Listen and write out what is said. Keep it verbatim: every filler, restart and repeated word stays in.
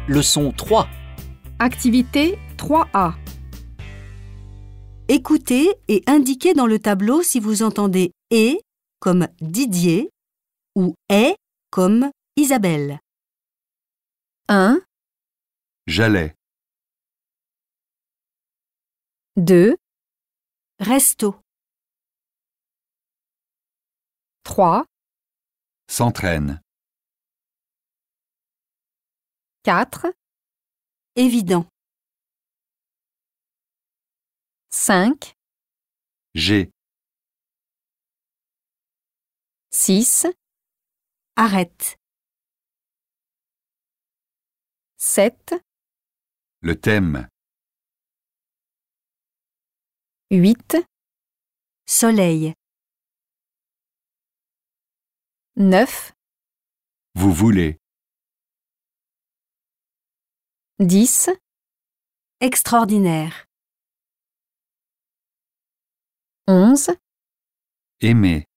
Leçon trois. Activité trois A. Écoutez et indiquez dans le tableau si vous entendez « et » comme Didier ou « est » comme Isabelle. un, J'allais, deux, Resto, trois, s'entraîne, quatre, Évident, cinq, j'ai, six, Arrête, sept, le thème, huit, Soleil, neuf, vous voulez, dix, Extraordinaire, onze, aimer.